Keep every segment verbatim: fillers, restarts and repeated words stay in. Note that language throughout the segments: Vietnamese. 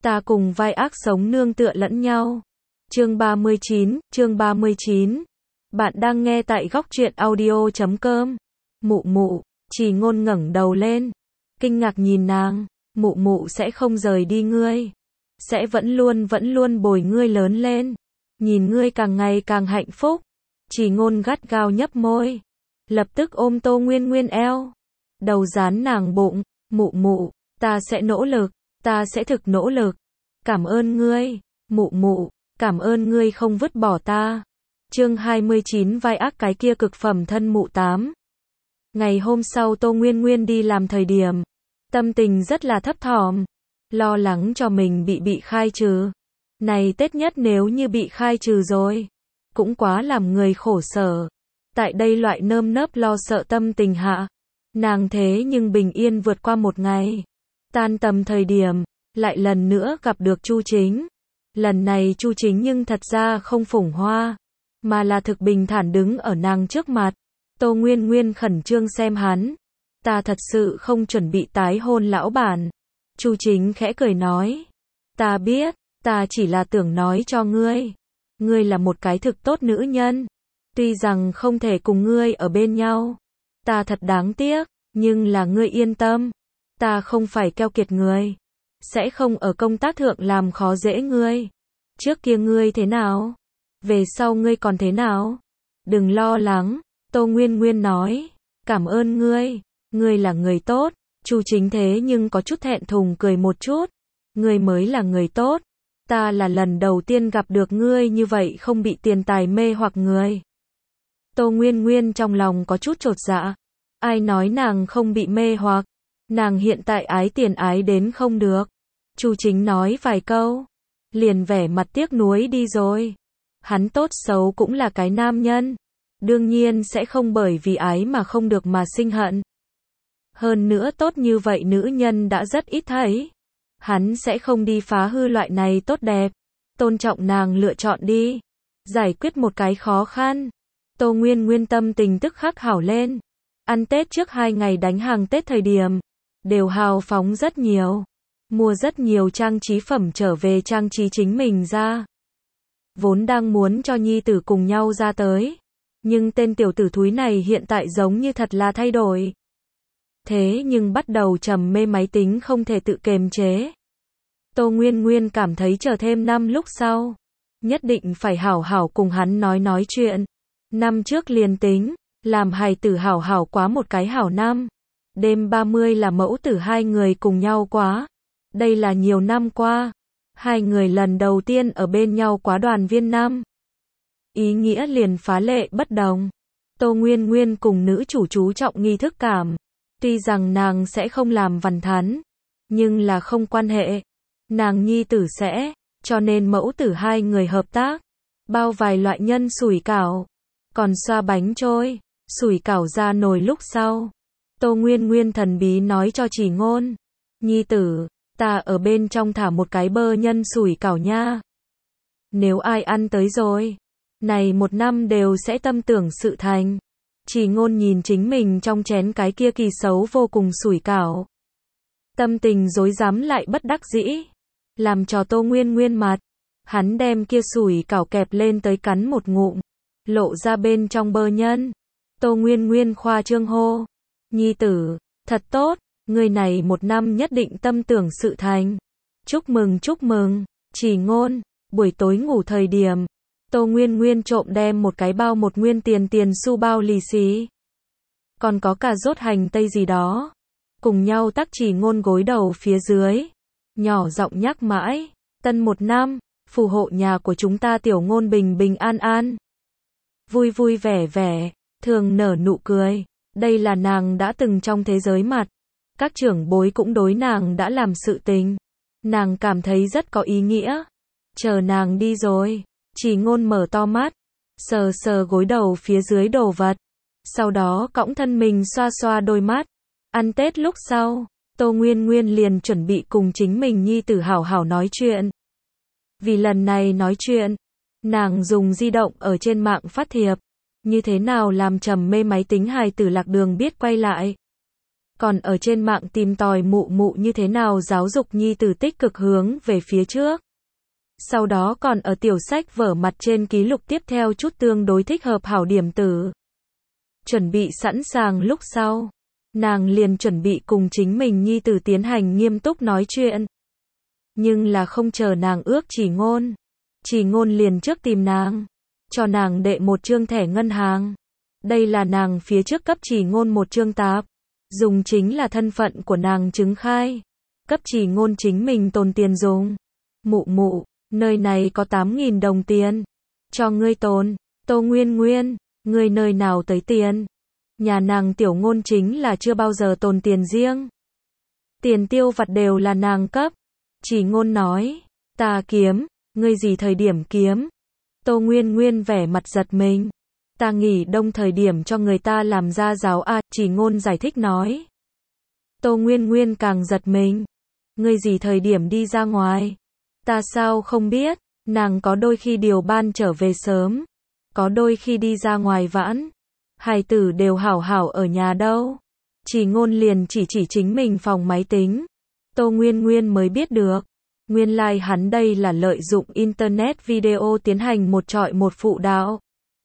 Ta cùng vai ác sống nương tựa lẫn nhau. Chương ba mươi chín, chương ba mươi chín. Bạn đang nghe tại góc truyện audio chấm com. Mụ mụ, Trì Ngôn ngẩng đầu lên, kinh ngạc nhìn nàng, mụ mụ sẽ không rời đi ngươi, sẽ vẫn luôn vẫn luôn bồi ngươi lớn lên, nhìn ngươi càng ngày càng hạnh phúc. Trì Ngôn gắt gao nhấp môi, lập tức ôm Tô Nguyên Nguyên eo, đầu dán nàng bụng, mụ mụ, ta sẽ nỗ lực, ta sẽ thực nỗ lực, cảm ơn ngươi, mụ mụ, cảm ơn ngươi không vứt bỏ ta. Chương hai mươi chín vai ác cái kia cực phẩm thân mụ tám. Ngày hôm sau Tô Nguyên Nguyên đi làm thời điểm, tâm tình rất là thấp thỏm, lo lắng cho mình bị bị khai trừ. Này Tết nhất nếu như bị khai trừ rồi, cũng quá làm người khổ sở. Tại đây loại nơm nớp lo sợ tâm tình hạ, nàng thế nhưng bình yên vượt qua một ngày. Tan tầm thời điểm, lại lần nữa gặp được Chu Chính. Lần này Chu Chính nhưng thật ra không phủng hoa, mà là thực bình thản đứng ở nàng trước mặt. Tô Nguyên Nguyên khẩn trương xem hắn. Ta thật sự không chuẩn bị tái hôn lão bản. Chu Chính khẽ cười nói. Ta biết, ta chỉ là tưởng nói cho ngươi. Ngươi là một cái thực tốt nữ nhân. Tuy rằng không thể cùng ngươi ở bên nhau. Ta thật đáng tiếc, nhưng là ngươi yên tâm. Ta không phải keo kiệt người. Sẽ không ở công tác thượng làm khó dễ ngươi. Trước kia ngươi thế nào? Về sau ngươi còn thế nào? Đừng lo lắng. Tô Nguyên Nguyên nói, cảm ơn ngươi, ngươi là người tốt. Chu Chính thế nhưng có chút thẹn thùng cười một chút, ngươi mới là người tốt, ta là lần đầu tiên gặp được ngươi như vậy không bị tiền tài mê hoặc người. Tô Nguyên Nguyên trong lòng có chút chột dạ, ai nói nàng không bị mê hoặc, nàng hiện tại ái tiền ái đến không được. Chu Chính nói vài câu, liền vẻ mặt tiếc nuối đi rồi. Hắn tốt xấu cũng là cái nam nhân, đương nhiên sẽ không bởi vì ái mà không được mà sinh hận. Hơn nữa tốt như vậy nữ nhân đã rất ít thấy. Hắn sẽ không đi phá hư loại này tốt đẹp. Tôn trọng nàng lựa chọn đi. Giải quyết một cái khó khăn. Tô Nguyên Nguyên tâm tình tức khắc hảo lên. Ăn Tết trước hai ngày đánh hàng Tết thời điểm, đều hào phóng rất nhiều. Mua rất nhiều trang trí phẩm trở về trang trí chính mình ra. Vốn đang muốn cho nhi tử cùng nhau ra tới. Nhưng tên tiểu tử thúi này hiện tại giống như thật là thay đổi. Thế nhưng bắt đầu trầm mê máy tính không thể tự kiềm chế. Tô Nguyên Nguyên cảm thấy chờ thêm năm lúc sau, nhất định phải hảo hảo cùng hắn nói nói chuyện. Năm trước liền tính, làm hài tử hảo hảo quá một cái hảo năm. Đêm ba mươi là mẫu tử hai người cùng nhau quá. Đây là nhiều năm qua, hai người lần đầu tiên ở bên nhau quá đoàn viên năm. Ý nghĩa liền phá lệ bất đồng. Tô Nguyên Nguyên cùng nữ chủ chú trọng nghi thức cảm. Tuy rằng nàng sẽ không làm vằn thắn, nhưng là không quan hệ. Nàng nhi tử sẽ, cho nên mẫu tử hai người hợp tác. Bao vài loại nhân sủi cảo, còn xoa bánh trôi, sủi cảo ra nồi lúc sau. Tô Nguyên Nguyên thần bí nói cho Trì Ngôn. Nhi tử, ta ở bên trong thả một cái bơ nhân sủi cảo nha. Nếu ai ăn tới rồi, này một năm đều sẽ tâm tưởng sự thành. Trì Ngôn nhìn chính mình trong chén cái kia kỳ xấu vô cùng sủi cảo. Tâm tình rối rắm lại bất đắc dĩ. Làm cho Tô Nguyên Nguyên mặt. Hắn đem kia sủi cảo kẹp lên tới cắn một ngụm. Lộ ra bên trong bơ nhân. Tô Nguyên Nguyên khoa trương hô. Nhi tử, thật tốt, người này một năm nhất định tâm tưởng sự thành. Chúc mừng chúc mừng. Trì Ngôn, buổi tối ngủ thời điểm. Tô Nguyên Nguyên trộm đem một cái bao một nguyên tiền tiền xu bao lì xì. Còn có cà rốt hành tây gì đó. Cùng nhau tắc Trì Ngôn gối đầu phía dưới. Nhỏ giọng nhắc mãi. Tân một năm, phù hộ nhà của chúng ta tiểu Ngôn bình bình an an. Vui vui vẻ vẻ, thường nở nụ cười. Đây là nàng đã từng trong thế giới mặt. Các trưởng bối cũng đối nàng đã làm sự tình. Nàng cảm thấy rất có ý nghĩa. Chờ nàng đi rồi. Trì Ngôn mở to mắt, sờ sờ gối đầu phía dưới đồ vật, sau đó cõng thân mình xoa xoa đôi mắt. Ăn Tết lúc sau, Tô Nguyên Nguyên liền chuẩn bị cùng chính mình nhi tử hảo hảo nói chuyện. Vì lần này nói chuyện, nàng dùng di động ở trên mạng phát thiệp, như thế nào làm trầm mê máy tính hài tử lạc đường biết quay lại. còn ở trên mạng tìm tòi mụ mụ như thế nào giáo dục nhi tử tích cực hướng về phía trước. Sau đó còn ở tiểu sách vở mặt trên ký lục tiếp theo chút tương đối thích hợp hảo điểm tử. Chuẩn bị sẵn sàng lúc sau, nàng liền chuẩn bị cùng chính mình nhi tử tiến hành nghiêm túc nói chuyện. Nhưng là không chờ nàng ước Chỉ Ngôn, Chỉ Ngôn liền trước tìm nàng, cho nàng đệ một trương thẻ ngân hàng. Đây là nàng phía trước cấp Chỉ Ngôn một trương tạp, dùng chính là thân phận của nàng chứng khai, cấp Chỉ Ngôn chính mình tồn tiền dùng. Mụ mụ, nơi này có tám nghìn đồng tiền, cho ngươi tồn. Tô Nguyên Nguyên, ngươi nơi nào tới tiền? Nhà nàng Tiểu Ngôn chính là chưa bao giờ tồn tiền riêng. Tiền tiêu vặt đều là nàng cấp. Chỉ Ngôn nói, ta kiếm, ngươi gì thời điểm kiếm? Tô Nguyên Nguyên vẻ mặt giật mình. Ta nghỉ đông thời điểm cho người ta làm gia giáo a, Chỉ Ngôn giải thích nói. Tô Nguyên Nguyên càng giật mình. Ngươi gì thời điểm đi ra ngoài? Ta sao không biết, nàng có đôi khi điều ban trở về sớm, có đôi khi đi ra ngoài vãn. Hài tử đều hảo hảo ở nhà đâu. Chỉ Ngôn liền chỉ chỉ chính mình phòng máy tính. Tô Nguyên Nguyên mới biết được. Nguyên lai like hắn đây là lợi dụng Internet video tiến hành một trọi một phụ đạo.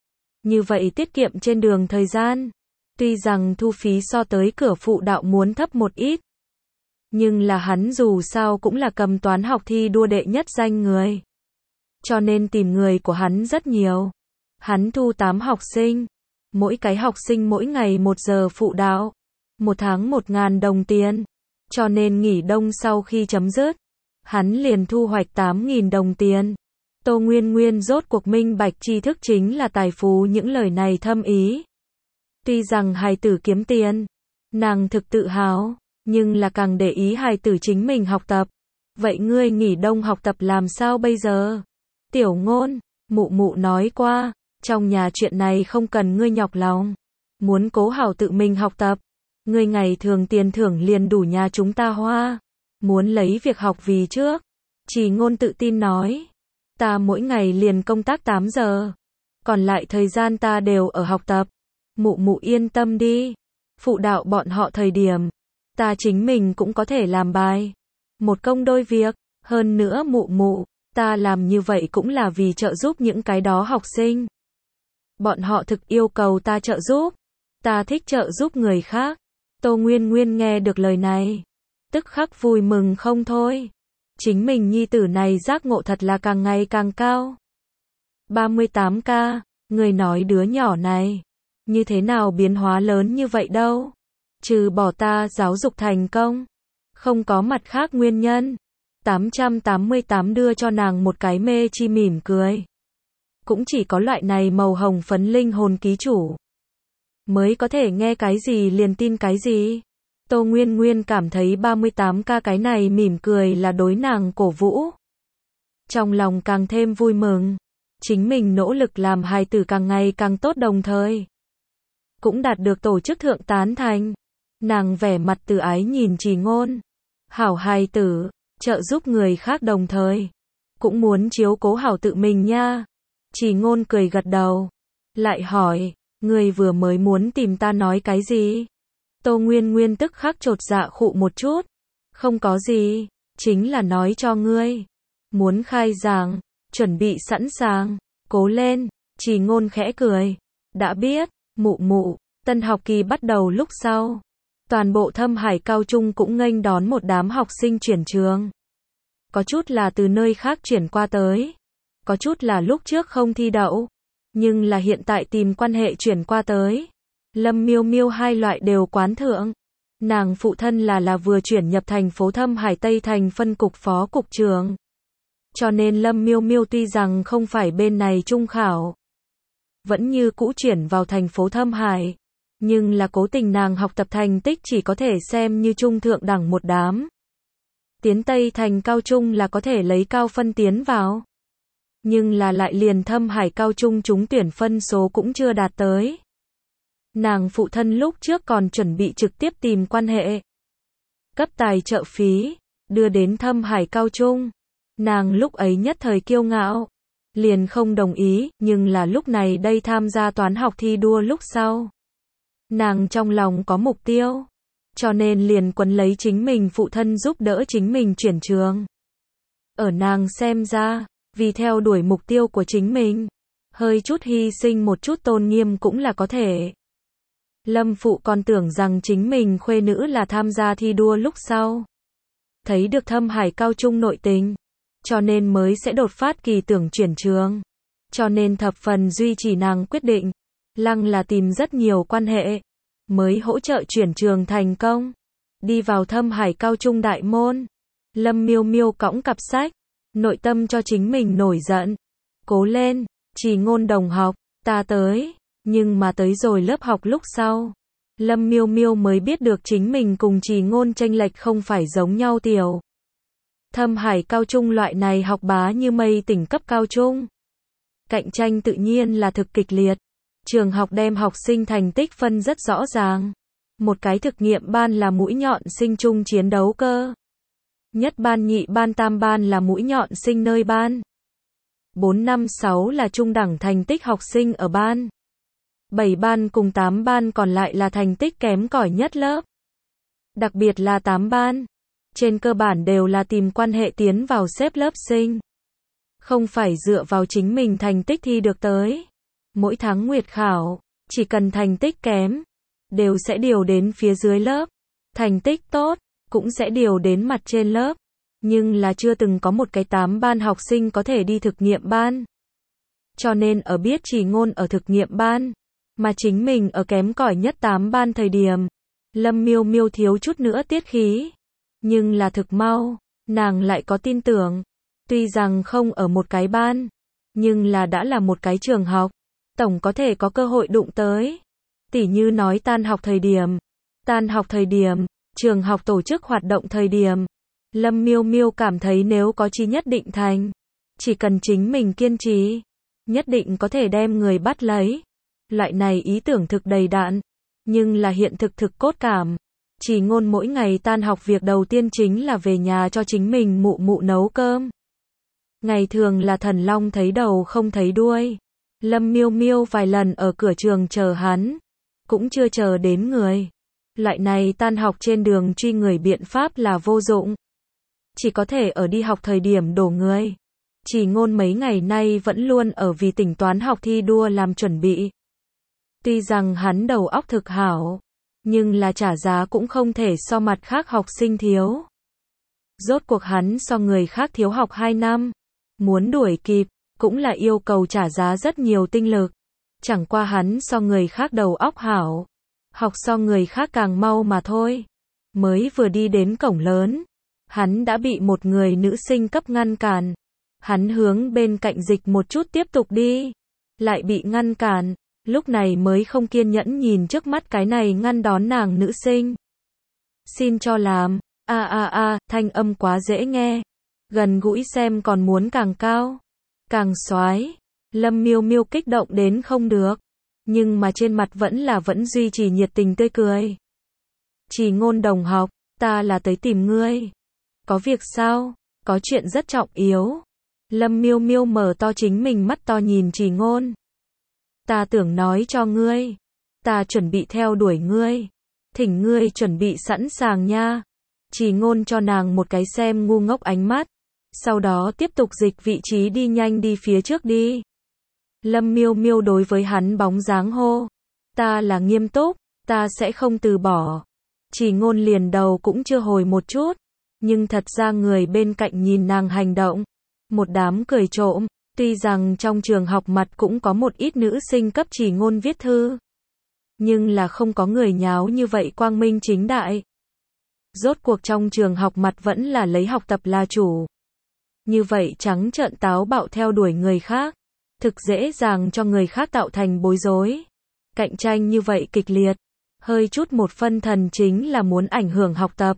Như vậy tiết kiệm trên đường thời gian. Tuy rằng thu phí so tới cửa phụ đạo muốn thấp một ít. Nhưng là hắn dù sao cũng là cầm toán học thi đua đệ nhất danh người. Cho nên tìm người của hắn rất nhiều. Hắn thu tám học sinh. Mỗi cái học sinh mỗi ngày một giờ phụ đạo. Một tháng một ngàn đồng tiền. Cho nên nghỉ đông sau khi chấm dứt, hắn liền thu hoạch tám nghìn đồng tiền. Tô Nguyên Nguyên rốt cuộc minh bạch tri thức chính là tài phú những lời này thâm ý. Tuy rằng hài tử kiếm tiền, nàng thực tự hào, nhưng là càng để ý hài tử chính mình học tập. Vậy ngươi nghỉ đông học tập làm sao bây giờ? Tiểu Ngôn, mụ mụ nói qua, trong nhà chuyện này không cần ngươi nhọc lòng. Muốn cố hảo tự mình học tập. Ngươi ngày thường tiền thưởng liền đủ nhà chúng ta hoa. Muốn lấy việc học vì trước. Chỉ Ngôn tự tin nói. Ta mỗi ngày liền công tác tám giờ. Còn lại thời gian ta đều ở học tập. Mụ mụ yên tâm đi. Phụ đạo bọn họ thời điểm. Ta chính mình cũng có thể làm bài. Một công đôi việc. Hơn nữa mụ mụ. Ta làm như vậy cũng là vì trợ giúp những cái đó học sinh. Bọn họ thực yêu cầu ta trợ giúp. Ta thích trợ giúp người khác. Tô Nguyên Nguyên nghe được lời này. Tức khắc vui mừng không thôi. Chính mình nhi tử này giác ngộ thật là càng ngày càng cao. ba mươi tám K, người nói đứa nhỏ này. Như thế nào biến hóa lớn như vậy đâu. Trừ bỏ ta giáo dục thành công. Không có mặt khác nguyên nhân. tám trăm tám mươi tám đưa cho nàng một cái mê chi mỉm cười. Cũng chỉ có loại này màu hồng phấn linh hồn ký chủ. Mới có thể nghe cái gì liền tin cái gì. Tô Nguyên Nguyên cảm thấy ba mươi tám K cái này mỉm cười là đối nàng cổ vũ. Trong lòng càng thêm vui mừng. Chính mình nỗ lực làm hài tử càng ngày càng tốt đồng thời. Cũng đạt được tổ chức thượng tán thành. Nàng vẻ mặt từ ái nhìn Chỉ Ngôn. Hảo hài tử, trợ giúp người khác đồng thời. Cũng muốn chiếu cố hảo tự mình nha. Chỉ Ngôn cười gật đầu. Lại hỏi. Ngươi vừa mới muốn tìm ta nói cái gì? Tô Nguyên Nguyên tức khắc chột dạ khụ một chút. Không có gì, chính là nói cho ngươi. Muốn khai giảng, chuẩn bị sẵn sàng, cố lên. Chỉ Ngôn khẽ cười. Đã biết, mụ mụ, tân học kỳ bắt đầu lúc sau. Toàn bộ Thâm Hải Cao Trung cũng nghênh đón một đám học sinh chuyển trường. Có chút là từ nơi khác chuyển qua tới. Có chút là lúc trước không thi đậu. Nhưng là hiện tại tìm quan hệ chuyển qua tới. Lâm Miêu Miêu hai loại đều quán thượng. Nàng phụ thân là là vừa chuyển nhập thành phố Thâm Hải Tây thành phân cục phó cục trưởng. Cho nên Lâm Miêu Miêu tuy rằng không phải bên này trung khảo, vẫn như cũ chuyển vào thành phố Thâm Hải. Nhưng là cố tình nàng học tập thành tích chỉ có thể xem như trung thượng đẳng một đám. Tiến Tây thành cao trung là có thể lấy cao phân tiến vào. Nhưng là lại liền Thâm Hải Cao Trung trúng tuyển phân số cũng chưa đạt tới. Nàng phụ thân lúc trước còn chuẩn bị trực tiếp tìm quan hệ. Cấp tài trợ phí, đưa đến Thâm Hải Cao Trung. Nàng lúc ấy nhất thời kiêu ngạo. Liền không đồng ý, nhưng là lúc này đây tham gia toán học thi đua lúc sau. Nàng trong lòng có mục tiêu. cho nên liền quấn lấy chính mình phụ thân giúp đỡ chính mình chuyển trường. Ở nàng xem ra, vì theo đuổi mục tiêu của chính mình, hơi chút hy sinh một chút tôn nghiêm cũng là có thể. Lâm phụ còn tưởng rằng chính mình khuê nữ là tham gia thi đua lúc sau. Thấy được Thâm Hải cao trung nội tình, cho nên mới sẽ đột phát kỳ tưởng chuyển trường. Cho nên thập phần duy trì nàng quyết định. Lăng là tìm rất nhiều quan hệ, mới hỗ trợ chuyển trường thành công. Đi vào Thâm Hải cao trung đại môn. Lâm Miêu Miêu cõng cặp sách, nội tâm cho chính mình nổi giận. Cố lên, Trì Ngôn đồng học, ta tới. Nhưng mà tới rồi lớp học lúc sau, Lâm Miêu Miêu mới biết được chính mình cùng Trì Ngôn chênh lệch không phải giống nhau tiểu. Thâm Hải cao trung loại này học bá như mây tỉnh cấp cao trung. Cạnh tranh tự nhiên là thực kịch liệt. Trường học đem học sinh thành tích phân rất rõ ràng. Một cái thực nghiệm ban là mũi nhọn sinh chung chiến đấu cơ. Nhất ban, nhị ban, tam ban là mũi nhọn sinh nơi ban. bốn, năm, sáu là trung đẳng thành tích học sinh ở ban. bảy ban cùng tám ban còn lại là thành tích kém cỏi nhất lớp. Đặc biệt là tám ban, trên cơ bản đều là tìm quan hệ tiến vào xếp lớp sinh. Không phải dựa vào chính mình thành tích thi được tới. Mỗi tháng nguyệt khảo, chỉ cần thành tích kém, đều sẽ điều đến phía dưới lớp. Thành tích tốt, cũng sẽ điều đến mặt trên lớp. Nhưng là chưa từng có một cái tám ban học sinh có thể đi thực nghiệm ban. Cho nên ở biết Trì Ngôn ở thực nghiệm ban, mà chính mình ở kém cỏi nhất tám ban thời điểm, Lâm Miêu Miêu thiếu chút nữa tiết khí. Nhưng là thực mau, nàng lại có tin tưởng. Tuy rằng không ở một cái ban, nhưng là đã là một cái trường học, tổng có thể có cơ hội đụng tới. Tỉ như nói tan học thời điểm, tan học thời điểm, trường học tổ chức hoạt động thời điểm. Lâm Miêu Miêu cảm thấy nếu có chí nhất định thành, chỉ cần chính mình kiên trì, nhất định có thể đem người bắt lấy. Loại này ý tưởng thực đầy đặn, nhưng là hiện thực thực cốt cảm. Trì Ngôn mỗi ngày tan học việc đầu tiên chính là về nhà cho chính mình mụ mụ nấu cơm. Ngày thường là thần long thấy đầu không thấy đuôi. Lâm Miêu Miêu vài lần ở cửa trường chờ hắn, cũng chưa chờ đến người. Loại này tan học trên đường truy người biện pháp là vô dụng. Chỉ có thể ở đi học thời điểm đổ người. Trì Ngôn mấy ngày nay vẫn luôn ở vì tỉnh toán học thi đua làm chuẩn bị. Tuy rằng hắn đầu óc thực hảo, nhưng là trả giá cũng không thể so mặt khác học sinh thiếu. Rốt cuộc hắn so người khác thiếu học hai năm. Muốn đuổi kịp, cũng là yêu cầu trả giá rất nhiều tinh lực. Chẳng qua hắn so người khác đầu óc hảo, học so người khác càng mau mà thôi. Mới vừa đi đến cổng lớn, hắn đã bị một người nữ sinh cấp ngăn cản. Hắn hướng bên cạnh dịch một chút tiếp tục đi, lại bị ngăn cản. Lúc này mới không kiên nhẫn nhìn trước mắt cái này ngăn đón nàng nữ sinh. Xin cho làm, a a a, thanh âm quá dễ nghe. Gần gũi xem còn muốn càng cao, càng xoái. Lâm Miêu Miêu kích động đến không được, nhưng mà trên mặt vẫn là vẫn duy trì nhiệt tình tươi cười. Trì Ngôn đồng học, ta là tới tìm ngươi. Có việc sao? Có chuyện rất trọng yếu. Lâm Miêu Miêu mở to chính mình mắt to nhìn Trì Ngôn. Ta tưởng nói cho ngươi, ta chuẩn bị theo đuổi ngươi. Thỉnh ngươi chuẩn bị sẵn sàng nha. Trì Ngôn cho nàng một cái xem ngu ngốc ánh mắt, sau đó tiếp tục dịch vị trí đi nhanh đi phía trước đi. Lâm Miêu Miêu đối với hắn bóng dáng hô, ta là nghiêm túc, ta sẽ không từ bỏ. Trì Ngôn liền đầu cũng chưa hồi một chút, nhưng thật ra người bên cạnh nhìn nàng hành động, một đám cười trộm. Tuy rằng trong trường học mặt cũng có một ít nữ sinh cấp Trì Ngôn viết thư, nhưng là không có người nháo như vậy quang minh chính đại. Rốt cuộc trong trường học mặt vẫn là lấy học tập là chủ. Như vậy trắng trợn táo bạo theo đuổi người khác, thực dễ dàng cho người khác tạo thành bối rối. Cạnh tranh như vậy kịch liệt, hơi chút một phân thần chính là muốn ảnh hưởng học tập.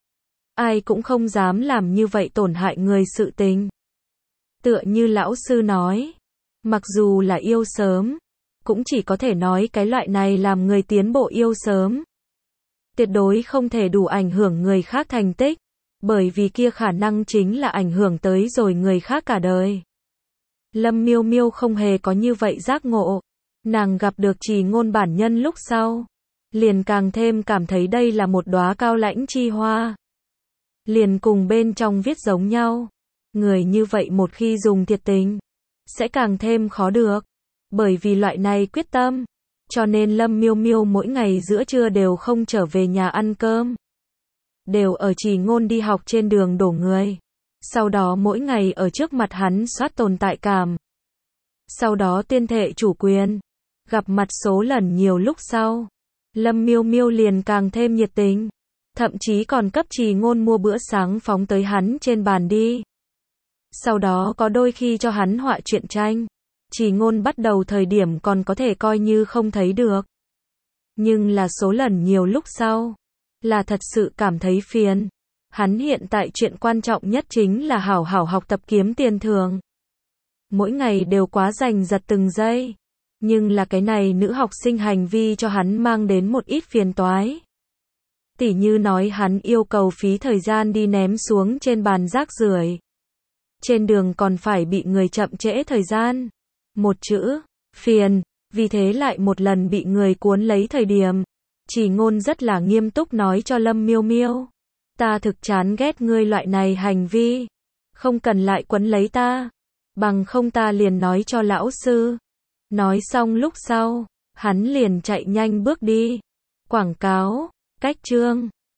Ai cũng không dám làm như vậy tổn hại người sự tình. Tựa như lão sư nói, mặc dù là yêu sớm, cũng chỉ có thể nói cái loại này làm người tiến bộ yêu sớm. Tuyệt đối không thể đủ ảnh hưởng người khác thành tích, bởi vì kia khả năng chính là ảnh hưởng tới rồi người khác cả đời. Lâm Miêu Miêu không hề có như vậy giác ngộ. Nàng gặp được Trì Ngôn bản nhân lúc sau, liền càng thêm cảm thấy đây là một đóa cao lãnh chi hoa. Liền cùng bên trong viết giống nhau. Người như vậy một khi dùng thiệt tình, sẽ càng thêm khó được. Bởi vì loại này quyết tâm, cho nên Lâm Miêu Miêu mỗi ngày giữa trưa đều không trở về nhà ăn cơm. Đều ở Trì Ngôn đi học trên đường đổ người. Sau đó mỗi ngày ở trước mặt hắn soát tồn tại cảm. Sau đó tuyên thệ chủ quyền. Gặp mặt số lần nhiều lúc sau, Lâm Miêu Miêu liền càng thêm nhiệt tình. Thậm chí còn cấp Trì Ngôn mua bữa sáng phóng tới hắn trên bàn đi. Sau đó có đôi khi cho hắn họa truyện tranh. Trì Ngôn bắt đầu thời điểm còn có thể coi như không thấy được. Nhưng là số lần nhiều lúc sau, là thật sự cảm thấy phiền. Hắn hiện tại chuyện quan trọng nhất chính là hảo hảo học tập kiếm tiền thường. Mỗi ngày đều quá giành giật từng giây. Nhưng là cái này nữ học sinh hành vi cho hắn mang đến một ít phiền toái. Tỉ như nói hắn yêu cầu phí thời gian đi ném xuống trên bàn rác rưởi. Trên đường còn phải bị người chậm trễ thời gian. Một chữ, phiền, vì thế lại một lần bị người cuốn lấy thời điểm. Trì Ngôn rất là nghiêm túc nói cho Lâm Miêu Miêu. Ta thực chán ghét ngươi loại này hành vi. Không cần lại quấn lấy ta. Bằng không ta liền nói cho lão sư. Nói xong lúc sau, hắn liền chạy nhanh bước đi. Quảng cáo, cách chương.